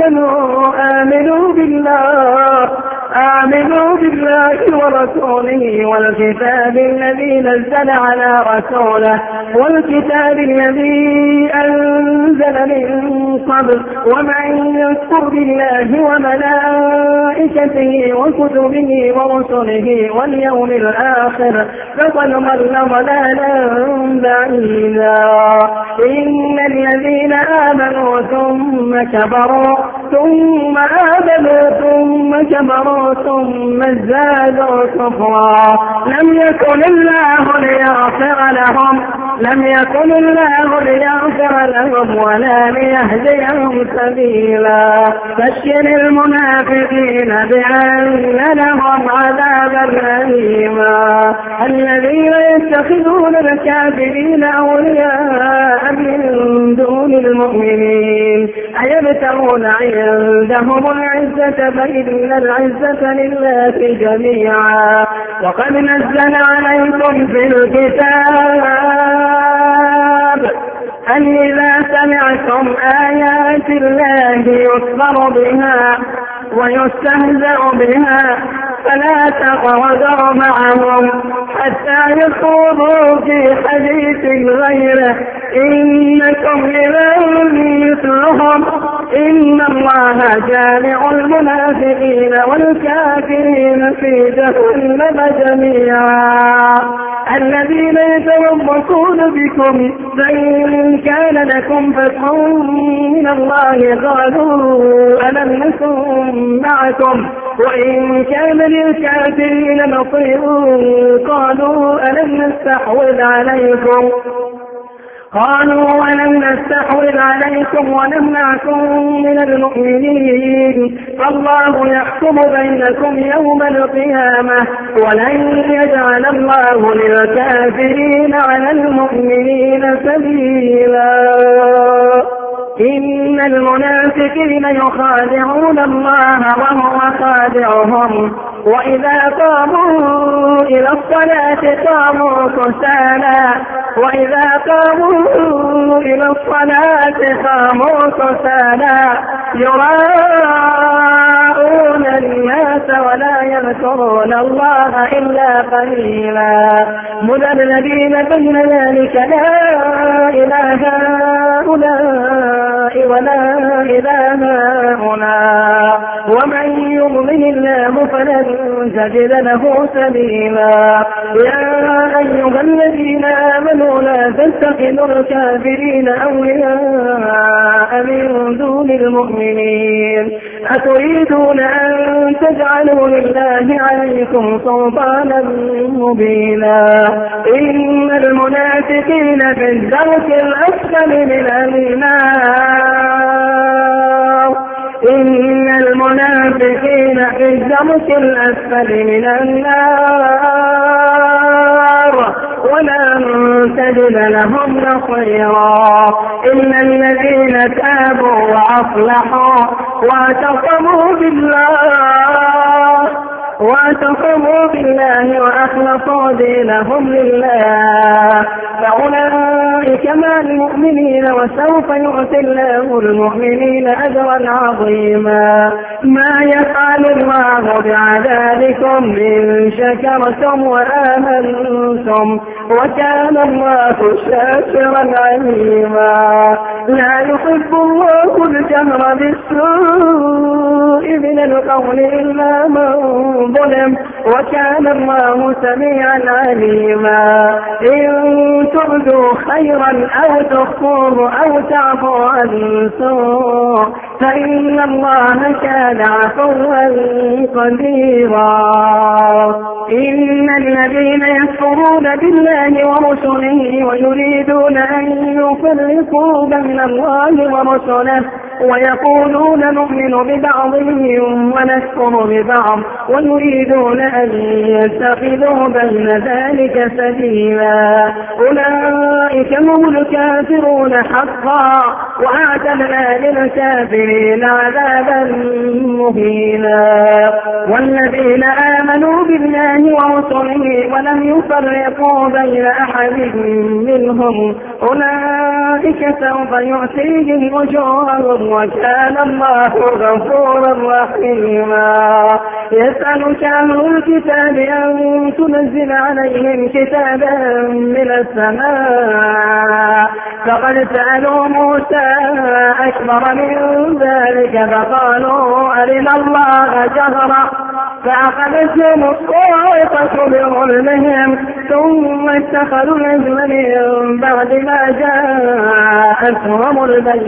آمنوا بالله ورسوله والكتاب الذي نزل على رسوله والكتاب الذي أنزل من قبل ومن يكفر بالله وملائكته وكتبه ورسله واليوم الآخر فقد ضل ضلالا بعيدا. إن الذين آمنوا ثم كفروا ثم ازدادوا كفرا لم يكن الله ليغفر لهم ولا ليهديهم سبيلا. بشر المنافقين بأن لهم عذابا أليما. الذين يتخذون الكافرين أولياء من دون المؤمنين أيبتغون عندهم العزة فإن العزة لله جميعا. وقد نزل عليكم في الكتاب أن إذا سمعتم آيات الله يكفر بها ويستهزأ بها فلا تقعدوا معهم حتى يخوضوا في حديث غيره إنكم إذا مثلهم إن الله جامع المنافقين والكافرين في جهنم جميعا. الذين يتربصون بكم فإن كان لكم فتح من الله قالوا ألم نكن معكم وإن كان للكافرين نصير قالوا ألم نستحوذ عليكم ونمنعكم من المؤمنين فالله يحكم بينكم يوم القيامة ولن يجعل الله للكافرين على المؤمنين سبيلا. إن المنافقين يخادعون الله وهو خادعهم وإذا قاموا إلى الصلاة قاموا كسالى يراءون الناس ولا يذكرون الله إلا قليلا مذبذبين بين ذلك لا إله هؤلاء ولا إله هؤلاء ومن يضلل الله فلن تجد له سبيلا. يا أيها الذين آمنوا لا تتخذوا الكافرين أولياء من دون المؤمنين أتريدون أن تجعلوا لله عليكم سلطانا مبينا. إن المنافقين في الدرك الأسفل من النار. إن المنافقين في الدرك الأسفل من النار ولن تجد لهم نصيرا. إلا الذين تابوا وأصلحوا واعتصموا بالله وأخلصوا دينهم لله فأولئك مع المؤمنين وسوف يؤتي الله المؤمنين أجرا عظيما. ما يفعل الله بعذابكم إن شكرتم وآمنتم وكان الله شاكرا عليما. لا يحب الله الجهر بالسوء من القول إلا من ظلم وكان الله سميعا عليما. إن تبدوا خيرا أو تخفوه أو تعفوا عن سوء فإن الله كان عفوا قديرا. إن الذين يكفرون بالله ورسله ويريدون أن يفرقوا بين الله ورسله ويقولون نؤمن ببعض ونكفر ببعض ويريدون أن يتخذوا بين ذلك سبيلا. أولئك هم الكافرون حقا وأعتدنا للكافرين عذابا مهينا. والذين آمنوا بالله ورسله ولم يفرقوا بين أحد منهم أولئك سوف يؤتيهم أجورهم وكان الله غفورا رحيما. يسألك أهل الكتاب أن تنزل عليهم كتابا من السماء فقد سألوا موسى أكبر من ذلك فقالوا أرنا الله جهرا فأخذتهم الصاعقة بظلمهم ثم اتخذوا العجل من بعد ما جاءتهم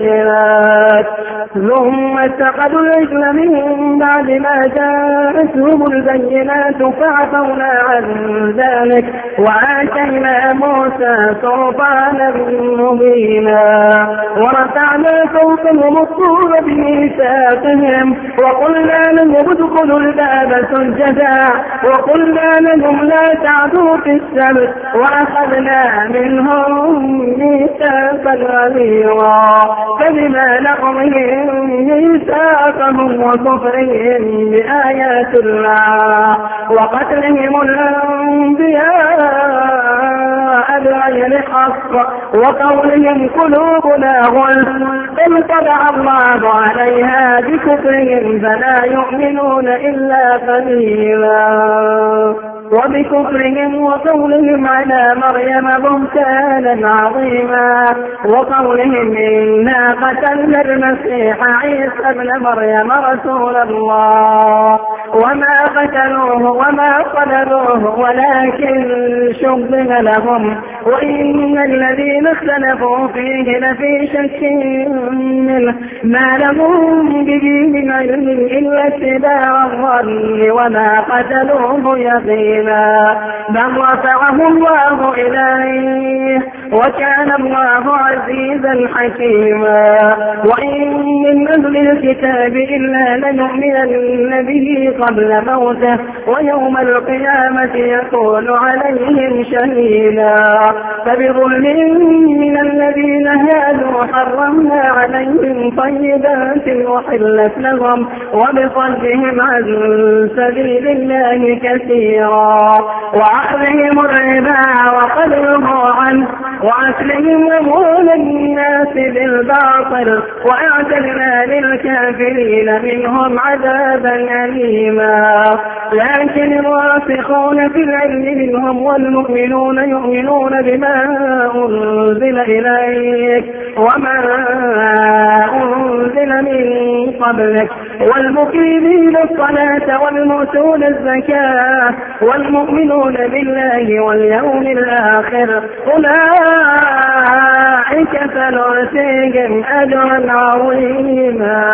البينات فعفونا عن ذلك وآتينا موسى سلطانا مبينا. ورفعنا فوقهم الطور بميثاقهم وقلنا لهم ادخلوا الباب سجدا وقلنا لهم لا تعدوا في السبت وأخذنا منهم ميثاقا غليظا. فبما نقضهم ميثاقهم وكفرهم بآيات الله وقتلهم الأنبياء بغير حق وقولهم قلوبنا غلف بل طبع الله عليها بكفرهم فلا يؤمنون إلا قليلا. وبكفرهم وقولهم على مريم بهتانا عظيما وقولهم إنا قتلنا المسيح عيسى ابن مريم رسول الله وما قتلوه وما صلبوه ولكن شبه لهم وإن الذين اختلفوا فيه لفي شك منه ما لهم به من علم إلا اتباع الظن وما قتلوه يقينا بل رفعه الله إليه وكان الله عزيزا حكيما. وإن من أهل الكتاب إلا لنؤمنن به قبل موته ويوم القيامة يكون عليهم شهيدا. فبظلم من الذين هادوا حرمنا عليهم طيبات وحلت لهم وبصدهم عن سبيل الله كثيرا وأخذهم الربا وقدروا عنه وأكلهم أموال الناس بالباطل وأعتدنا للكافرين منهم عذابا أليما. لكن الراسخون في العلم منهم والمؤمنون يؤمنون بما أنزل إليك وما أنزل من قبلك والمقيمين الصلاة والمؤتون الزكاة والمؤمنون بالله واليوم الآخر أولئك سنؤتيهم أجرا عظيما.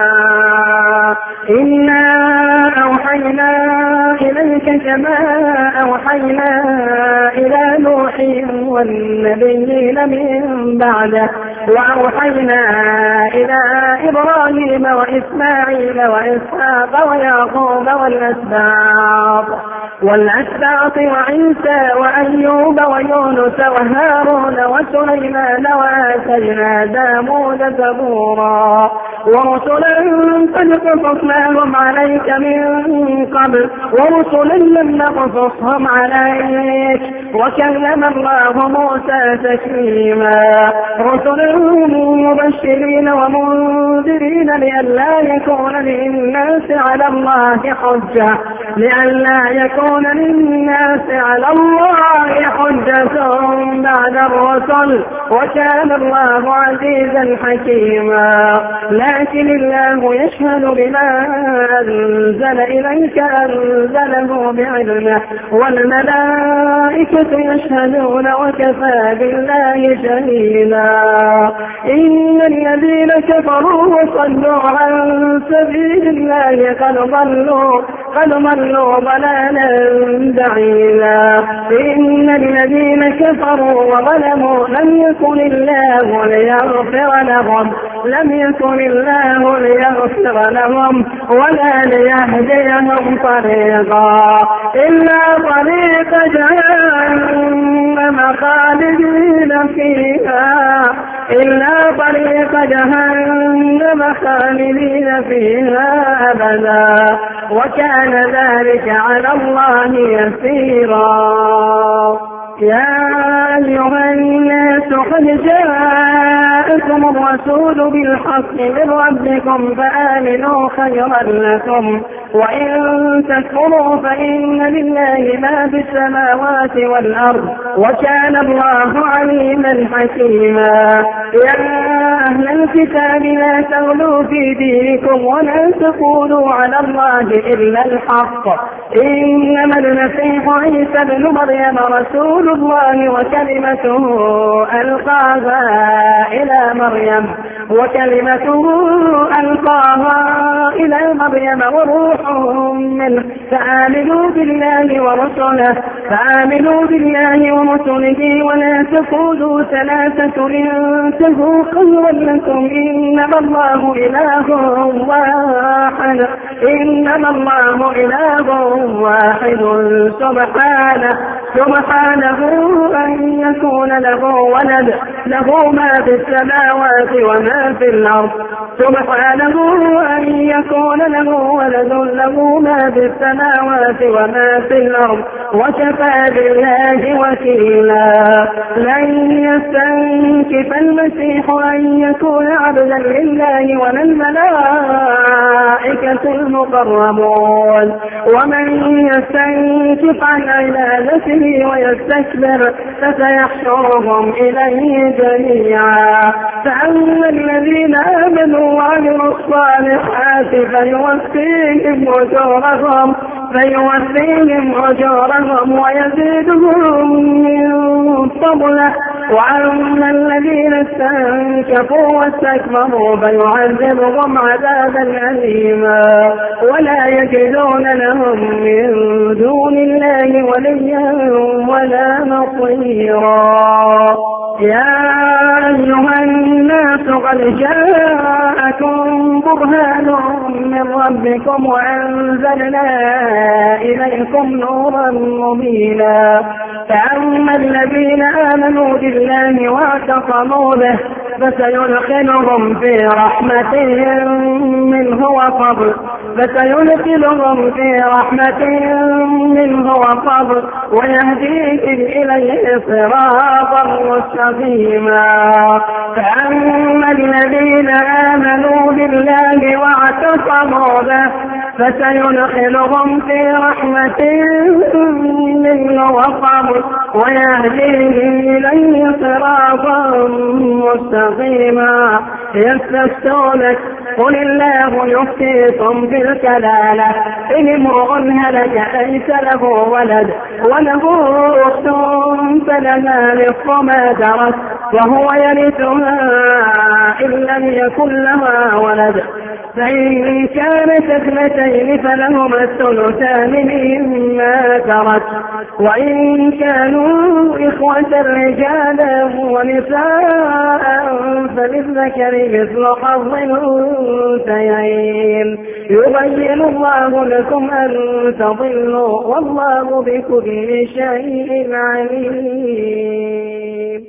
إنا أوحينا إليك كما أوحينا إلى نوح والنبيين من بعده وأوحينا إلى إبراهيم وإسماعيل وإسحاق ويعقوب والأسباط وعيسى وأيوب ويونس وهارون وسليمان وآتينا داود زبورا ورسلا قد قصصناهم عليك من قبل ورسلا لم نقصصهم عليك وكلم الله موسى تكليما رسلا مبشرين ومنذرين لئلا يكون للناس على الله حجة بعد الرسل وكان الله عزيزا حكيما. لكن الله يشهد بما أنزل إليك أنزله بعلمه والملائكة يشهدون وكفى بالله شهيدا. إن الذين كفروا وصدوا عن سبيل الله قد ضلوا ضلالا بعيدا. إن الذين كفروا وظلموا لم يكن الله ليغفر لهم ولا ليهديهم طريقا إلا طريق جهنم خالدين فيها أبدا وكان ذلك على الله يسيرا. يا أيها الناس قد جاءكم الرسول بالحق من ربكم فآمنوا خيرا لكم وإن تكفروا فإن لله ما في السماوات والأرض وكان الله عليما حكيما. يا أهل الكتاب لا تغلوا في دينكم ولا تقولوا على الله إلا الحق إنما المسيح عيسى ابن مريم رسول الله وكلمته ألقاها إلى مريم وروح منه فآمنوا بالله ورسله ولا تقولوا ثلاثة انتهوا خيرا لكم إنما الله إله واحد سبحانه أن يكون له ولد له ما في السماوات وما في الأرض وكفى بالله وكيلا. لن يستنكف المسيح أن يكون عبدا لله ولا الملائكة المقربون ومن يستنكف عن عبادته ويستكبر فسيحشرهم إليه جميعا. فأما الذين آمنوا وعملوا الصالحات فيوفيهم أجورهم ويزيدهم من فضله وأما الذين استنكفوا واستكبروا فيعذبهم عذابا أليما ولا يجدون لهم من دون الله وليا ولا نصيرا. يا أيها الناس قد جاءكم برهان من ربكم وأنزلنا إليكم نورا مبينا. فأما الذين آمنوا بالله واعتصموا به فسيدخلهم في رحمة منه وفضل ويهديهم إليه صراطا مستقيما. فأما الذين آمنوا بالله واعتصموا به فسيدخلهم في رحمة منه وفضل ويهديهم إليه صراطا مستقيما. يستفتونك قل الله يفتيكم في الكلالة إن امرؤ هلك ليس له ولد وله أخت فلها نصف ما ترك وهو يرثها إن لم يكن لها ولد فإن كانت اثنتين فلهما الثلثان مما ترك وإن كانوا إخوة رجالا ونساء فللذكر مثل حظ الأنثيين. يبين الله لكم أن تضلوا والله بكل شيء عليم.